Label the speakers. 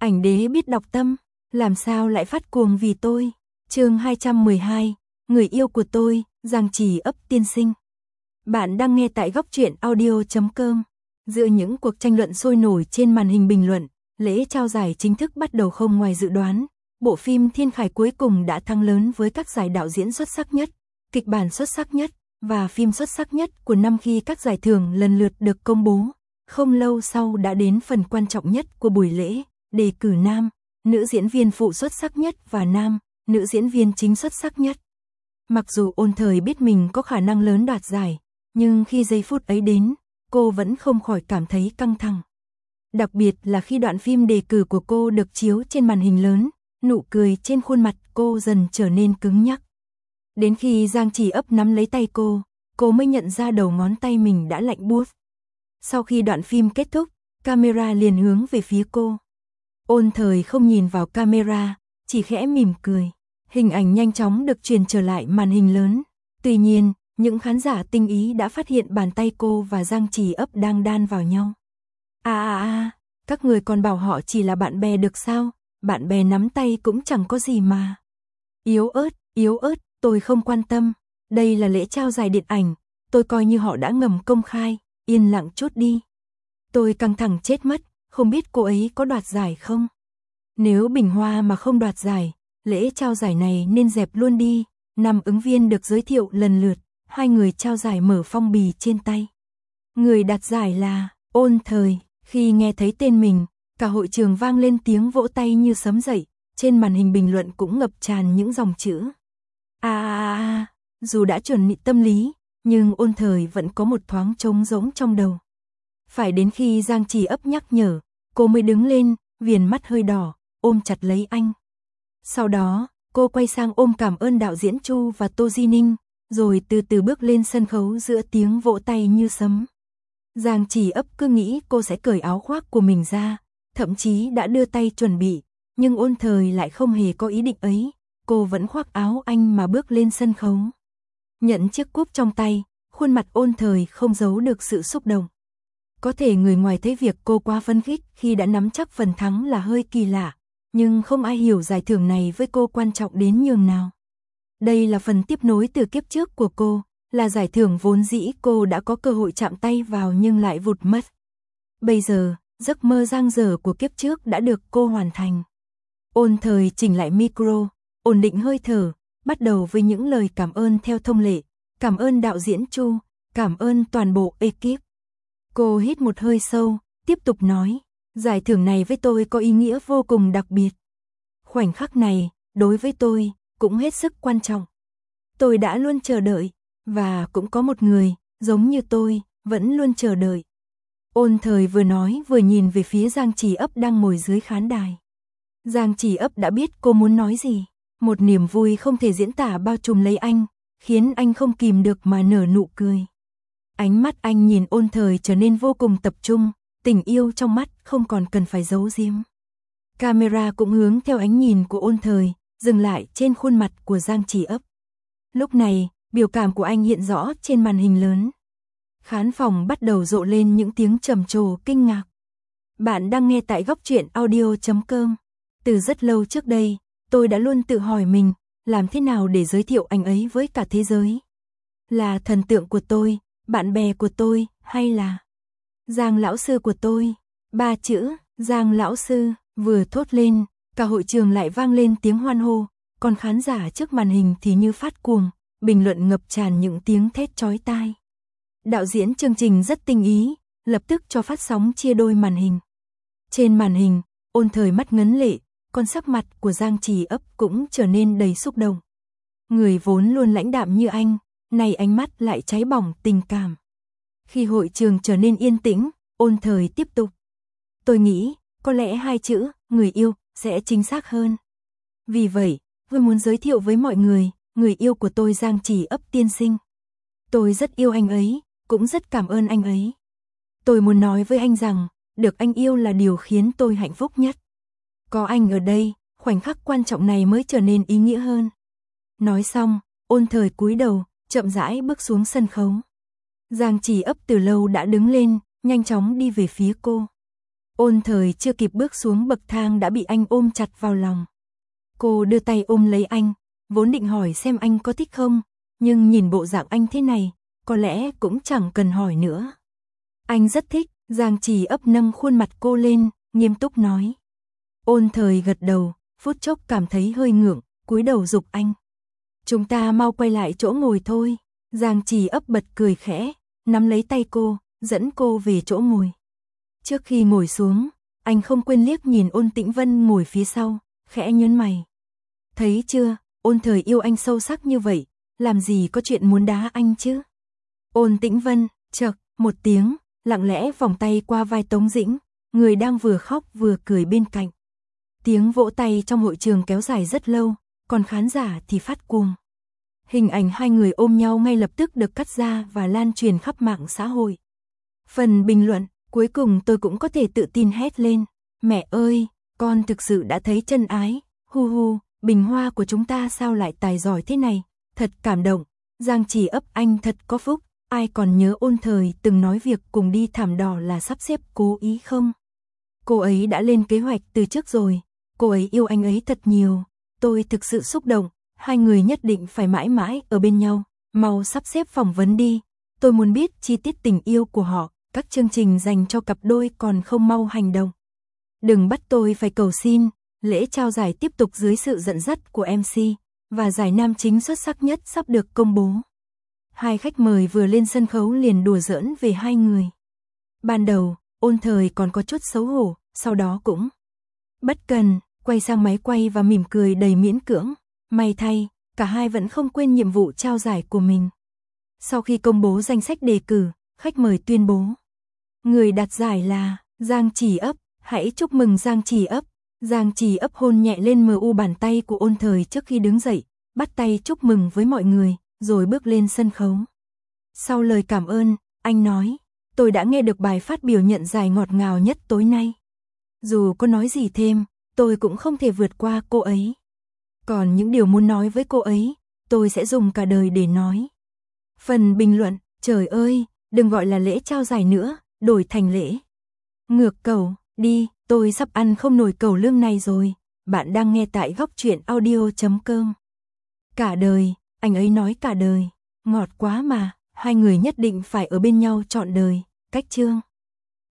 Speaker 1: Ảnh đế biết đọc tâm, làm sao lại phát cuồng vì tôi. Chương 212, người yêu của tôi, Giang Trì Ấp tiên sinh. Bạn đang nghe tại góc truyện audio.com. Giữa những cuộc tranh luận sôi nổi trên màn hình bình luận, lễ trao giải chính thức bắt đầu không ngoài dự đoán. Bộ phim Thiên Khải cuối cùng đã thắng lớn với các giải đạo diễn xuất sắc nhất, kịch bản xuất sắc nhất và phim xuất sắc nhất của năm khi các giải thưởng lần lượt được công bố. Không lâu sau đã đến phần quan trọng nhất của buổi lễ, đề cử nam, nữ diễn viên phụ xuất sắc nhất và nam, nữ diễn viên chính xuất sắc nhất. Mặc dù Ôn Thời biết mình có khả năng lớn đoạt giải, nhưng khi giây phút ấy đến, cô vẫn không khỏi cảm thấy căng thẳng. Đặc biệt là khi đoạn phim đề cử của cô được chiếu trên màn hình lớn, nụ cười trên khuôn mặt cô dần trở nên cứng nhắc. Đến khi Giang Trì Ấp nắm lấy tay cô mới nhận ra đầu ngón tay mình đã lạnh buốt. Sau khi đoạn phim kết thúc, camera liền hướng về phía cô. Ôn Thời không nhìn vào camera, chỉ khẽ mỉm cười. Hình ảnh nhanh chóng được truyền trở lại màn hình lớn. Tuy nhiên, những khán giả tinh ý đã phát hiện bàn tay cô và Giang Trì Ấp đang đan vào nhau. Các người còn bảo họ chỉ là bạn bè được sao? Bạn bè nắm tay cũng chẳng có gì mà. Yếu ớt, tôi không quan tâm. Đây là lễ trao giải điện ảnh, tôi coi như họ đã ngầm công khai, yên lặng chút đi. Tôi căng thẳng chết mất, không biết cô ấy có đoạt giải không? Nếu Bình Hoa mà không đoạt giải, lễ trao giải này nên dẹp luôn đi. 5 ứng viên được giới thiệu lần lượt, 2 người trao giải mở phong bì trên tay. Người đạt giải là Ôn Thời. Khi nghe thấy tên mình, cả hội trường vang lên tiếng vỗ tay như sấm dậy, trên màn hình bình luận cũng ngập tràn những dòng chữ. Dù đã chuẩn bị tâm lý, nhưng Ôn Thời vẫn có một thoáng trống rỗng trong đầu. Phải đến khi Giang Trì Ấp nhắc nhở, cô mới đứng lên, viền mắt hơi đỏ, ôm chặt lấy anh. Sau đó, cô quay sang ôm cảm ơn đạo diễn Chu và Tô Di Ninh, rồi từ từ bước lên sân khấu giữa tiếng vỗ tay như sấm. Giang Trì Ấp cứ nghĩ cô sẽ cởi áo khoác của mình ra, thậm chí đã đưa tay chuẩn bị, nhưng Ôn Thời lại không hề có ý định ấy, cô vẫn khoác áo anh mà bước lên sân khấu. Nhận chiếc cúp trong tay, khuôn mặt Ôn Thời không giấu được sự xúc động. Có thể người ngoài thấy việc cô quá phấn khích khi đã nắm chắc phần thắng là hơi kỳ lạ, nhưng không ai hiểu giải thưởng này với cô quan trọng đến nhường nào. Đây là phần tiếp nối từ kiếp trước của cô, là giải thưởng vốn dĩ cô đã có cơ hội chạm tay vào nhưng lại vụt mất. Bây giờ, giấc mơ dang dở của kiếp trước đã được cô hoàn thành. Ôn Thời chỉnh lại micro, ổn định hơi thở, bắt đầu với những lời cảm ơn theo thông lệ. Cảm ơn đạo diễn Chu, cảm ơn toàn bộ ekip. Cô hít một hơi sâu, tiếp tục nói, giải thưởng này với tôi có ý nghĩa vô cùng đặc biệt. Khoảnh khắc này, đối với tôi, cũng hết sức quan trọng. Tôi đã luôn chờ đợi, và cũng có một người, giống như tôi, vẫn luôn chờ đợi. Ôn Thời vừa nói vừa nhìn về phía Giang Trì Ấp đang ngồi dưới khán đài. Giang Trì Ấp đã biết cô muốn nói gì, một niềm vui không thể diễn tả bao trùm lấy anh, khiến anh không kìm được mà nở nụ cười. Ánh mắt anh nhìn Ôn Thời trở nên vô cùng tập trung, tình yêu trong mắt không còn cần phải giấu giếm. Camera cũng hướng theo ánh nhìn của Ôn Thời, dừng lại trên khuôn mặt của Giang Trì Ấp. Lúc này, biểu cảm của anh hiện rõ trên màn hình lớn. Khán phòng bắt đầu rộ lên những tiếng trầm trồ kinh ngạc. Bạn đang nghe tại góc truyện audio.com. Từ rất lâu trước đây, tôi đã luôn tự hỏi mình, làm thế nào để giới thiệu anh ấy với cả thế giới? Là thần tượng của tôi, bạn bè của tôi, hay là Giang lão sư của tôi? 3 chữ, Giang lão sư, vừa thốt lên, cả hội trường lại vang lên tiếng hoan hô, còn khán giả trước màn hình thì như phát cuồng, bình luận ngập tràn những tiếng thét chói tai. Đạo diễn chương trình rất tinh ý, lập tức cho phát sóng chia đôi màn hình. Trên màn hình, Ôn Thời mắt ngấn lệ, còn sắc mặt của Giang Trì Ấp cũng trở nên đầy xúc động. Người vốn luôn lãnh đạm như anh, nay ánh mắt lại cháy bỏng tình cảm. Khi hội trường trở nên yên tĩnh, Ôn Thời tiếp tục. Tôi nghĩ, có lẽ 2 chữ, người yêu, sẽ chính xác hơn. Vì vậy, tôi muốn giới thiệu với mọi người yêu của tôi Giang Trì Ấp tiên sinh. Tôi rất yêu anh ấy, cũng rất cảm ơn anh ấy. Tôi muốn nói với anh rằng, được anh yêu là điều khiến tôi hạnh phúc nhất. Có anh ở đây, khoảnh khắc quan trọng này mới trở nên ý nghĩa hơn. Nói xong, Ôn Thời cúi đầu, chậm rãi bước xuống sân khấu. Giang Trì Ấp từ lâu đã đứng lên, nhanh chóng đi về phía cô. Ôn Thời chưa kịp bước xuống bậc thang đã bị anh ôm chặt vào lòng. Cô đưa tay ôm lấy anh, vốn định hỏi xem anh có thích không, nhưng nhìn bộ dạng anh thế này, có lẽ cũng chẳng cần hỏi nữa. Anh rất thích, Giang Trì ấp nâng khuôn mặt cô lên, nghiêm túc nói. Ôn Thời gật đầu, phút chốc cảm thấy hơi ngượng, cúi đầu giục anh. Chúng ta mau quay lại chỗ ngồi thôi. Giang Trì ấp bật cười khẽ, nắm lấy tay cô, dẫn cô về chỗ ngồi. Trước khi ngồi xuống, anh không quên liếc nhìn Ôn Tĩnh Vân ngồi phía sau, khẽ nhớn mày. Thấy chưa, Ôn Thời yêu anh sâu sắc như vậy, làm gì có chuyện muốn đá anh chứ? Ôn Tĩnh Vân, chậc, một tiếng, lặng lẽ vòng tay qua vai Tống Dĩnh, người đang vừa khóc vừa cười bên cạnh. Tiếng vỗ tay trong hội trường kéo dài rất lâu, còn khán giả thì phát cuồng. Hình ảnh hai người ôm nhau ngay lập tức được cắt ra và lan truyền khắp mạng xã hội. Phần bình luận, cuối cùng tôi cũng có thể tự tin hét lên. Mẹ ơi, con thực sự đã thấy chân ái, hu hu, bình hoa của chúng ta sao lại tài giỏi thế này, thật cảm động. Giang Trì ấp anh thật có phúc, ai còn nhớ Ôn Thời từng nói việc cùng đi thảm đỏ là sắp xếp cố ý không? Cô ấy đã lên kế hoạch từ trước rồi, cô ấy yêu anh ấy thật nhiều, tôi thực sự xúc động, hai người nhất định phải mãi mãi ở bên nhau, mau sắp xếp phỏng vấn đi, tôi muốn biết chi tiết tình yêu của họ, các chương trình dành cho cặp đôi còn không mau hành động. Đừng bắt tôi phải cầu xin, lễ trao giải tiếp tục dưới sự dẫn dắt của MC, và giải nam chính xuất sắc nhất sắp được công bố. Hai khách mời vừa lên sân khấu liền đùa giỡn về hai người. Ban đầu, Ôn Thời còn có chút xấu hổ, sau đó cũng bất cần, quay sang máy quay và mỉm cười đầy miễn cưỡng. May thay, cả hai vẫn không quên nhiệm vụ trao giải của mình. Sau khi công bố danh sách đề cử, khách mời tuyên bố. Người đạt giải là Giang Trì ấp, hãy chúc mừng Giang Trì ấp. Giang Trì ấp hôn nhẹ lên mu bàn tay của Ôn Thời trước khi đứng dậy, bắt tay chúc mừng với mọi người, rồi bước lên sân khấu. Sau lời cảm ơn, anh nói, tôi đã nghe được bài phát biểu nhận giải ngọt ngào nhất tối nay. Dù có nói gì thêm, tôi cũng không thể vượt qua cô ấy. Còn những điều muốn nói với cô ấy, tôi sẽ dùng cả đời để nói. Phần bình luận, trời ơi, đừng gọi là lễ trao giải nữa, đổi thành lễ ngược cầu, đi, tôi sắp ăn không nổi cầu lương này rồi. Bạn đang nghe tại Góc Truyện Audio.com. Cả đời, anh ấy nói cả đời, ngọt quá mà, hai người nhất định phải ở bên nhau trọn đời. Cách chương